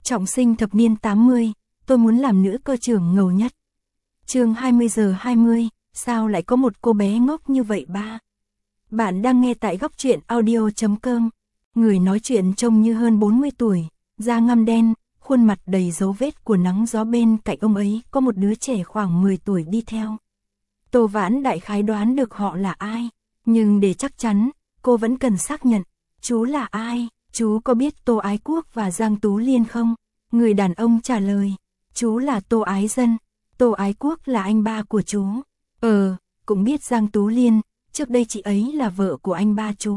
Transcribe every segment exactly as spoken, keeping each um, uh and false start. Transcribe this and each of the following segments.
Trọng sinh thập niên tám mươi, tôi muốn làm nữ cơ trưởng ngầu nhất. Chương hai mươi giờ hai mươi, sao lại có một cô bé ngốc như vậy ba? Bạn đang nghe tại góc truyện audio chấm com. Người nói chuyện trông như hơn bốn mươi tuổi, da ngăm đen, khuôn mặt đầy dấu vết của nắng gió, bên cạnh ông ấy có một đứa trẻ khoảng mười tuổi đi theo. Tô Vãn đại khái đoán được họ là ai, nhưng để chắc chắn, cô vẫn cần xác nhận. Chú là ai? Chú có biết Tô Ái Quốc và Giang Tú Liên không? Người đàn ông trả lời, chú là Tô Ái Dân, Tô Ái Quốc là anh ba của chú. Ờ, cũng biết Giang Tú Liên, trước đây chị ấy là vợ của anh ba chú.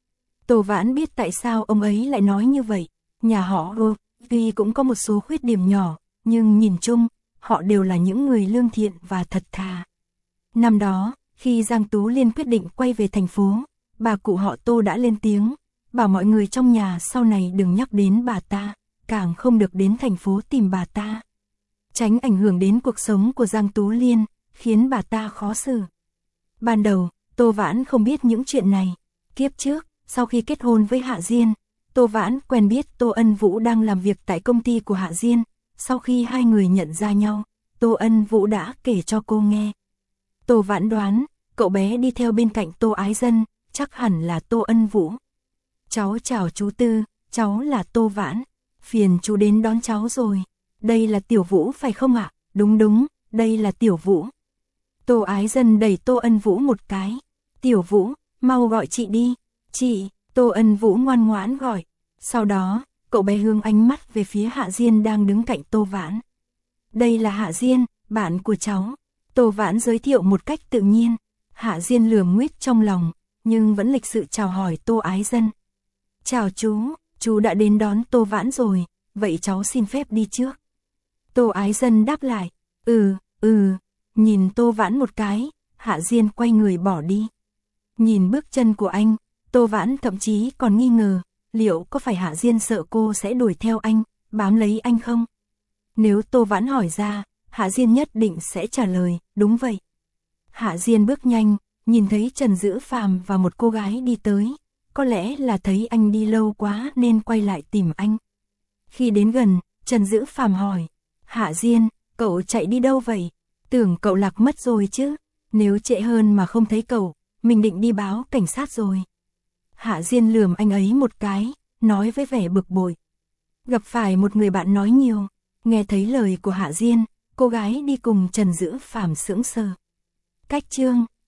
Tô Vãn biết tại sao ông ấy lại nói như vậy. Nhà họ Âu tuy cũng có một số khuyết điểm nhỏ, nhưng nhìn chung, họ đều là những người lương thiện và thật thà. Năm đó, khi Giang Tú Liên quyết định quay về thành phố, bà cụ họ Tô đã lên tiếng, bảo mọi người trong nhà sau này đừng nhắc đến bà ta, càng không được đến thành phố tìm bà ta. Tránh ảnh hưởng đến cuộc sống của Giang Tú Liên, khiến bà ta khó xử. Ban đầu, Tô Vãn không biết những chuyện này. Kiếp trước, sau khi kết hôn với Hạ Diên, Tô Vãn quen biết Tô Ân Vũ đang làm việc tại công ty của Hạ Diên. Sau khi hai người nhận ra nhau, Tô Ân Vũ đã kể cho cô nghe. Tô Vãn đoán, cậu bé đi theo bên cạnh Tô Ái Dân, chắc hẳn là Tô Ân Vũ. Cháu chào chú Tư, cháu là Tô Vãn, phiền chú đến đón cháu rồi. Đây là Tiểu Vũ phải không ạ? Đúng đúng, đây là Tiểu Vũ. Tô Ái Dân đẩy Tô Ân Vũ một cái. Tiểu Vũ, mau gọi chị đi. Chị, Tô Ân Vũ ngoan ngoãn gọi. Sau đó, cậu bé hướng ánh mắt về phía Hạ Diên đang đứng cạnh Tô Vãn. Đây là Hạ Diên, bạn của cháu. Tô Vãn giới thiệu một cách tự nhiên. Hạ Diên lườm nguyết trong lòng, nhưng vẫn lịch sự chào hỏi Tô Ái Dân. Chào chú, chú đã đến đón Tô Vãn rồi, vậy cháu xin phép đi trước. Tô Ái Dân đáp lại, ừ, ừ, nhìn Tô Vãn một cái, Hạ Diên quay người bỏ đi. Nhìn bước chân của anh, Tô Vãn thậm chí còn nghi ngờ, liệu có phải Hạ Diên sợ cô sẽ đuổi theo anh, bám lấy anh không? Nếu Tô Vãn hỏi ra, Hạ Diên nhất định sẽ trả lời, đúng vậy. Hạ Diên bước nhanh, nhìn thấy Trần Dữ Phàm và một cô gái đi tới, có lẽ là thấy anh đi lâu quá nên quay lại tìm anh. Khi đến gần, Trần Dữ Phàm hỏi, Hạ Diên, cậu chạy đi đâu vậy? Tưởng cậu lạc mất rồi chứ, nếu trễ hơn mà không thấy cậu, mình định đi báo cảnh sát rồi. Hạ Diên lườm anh ấy một cái, nói với vẻ bực bội. Gặp phải một người bạn nói nhiều, nghe thấy lời của Hạ Diên, cô gái đi cùng Trần Dữ Phàm sững sờ. Cách chương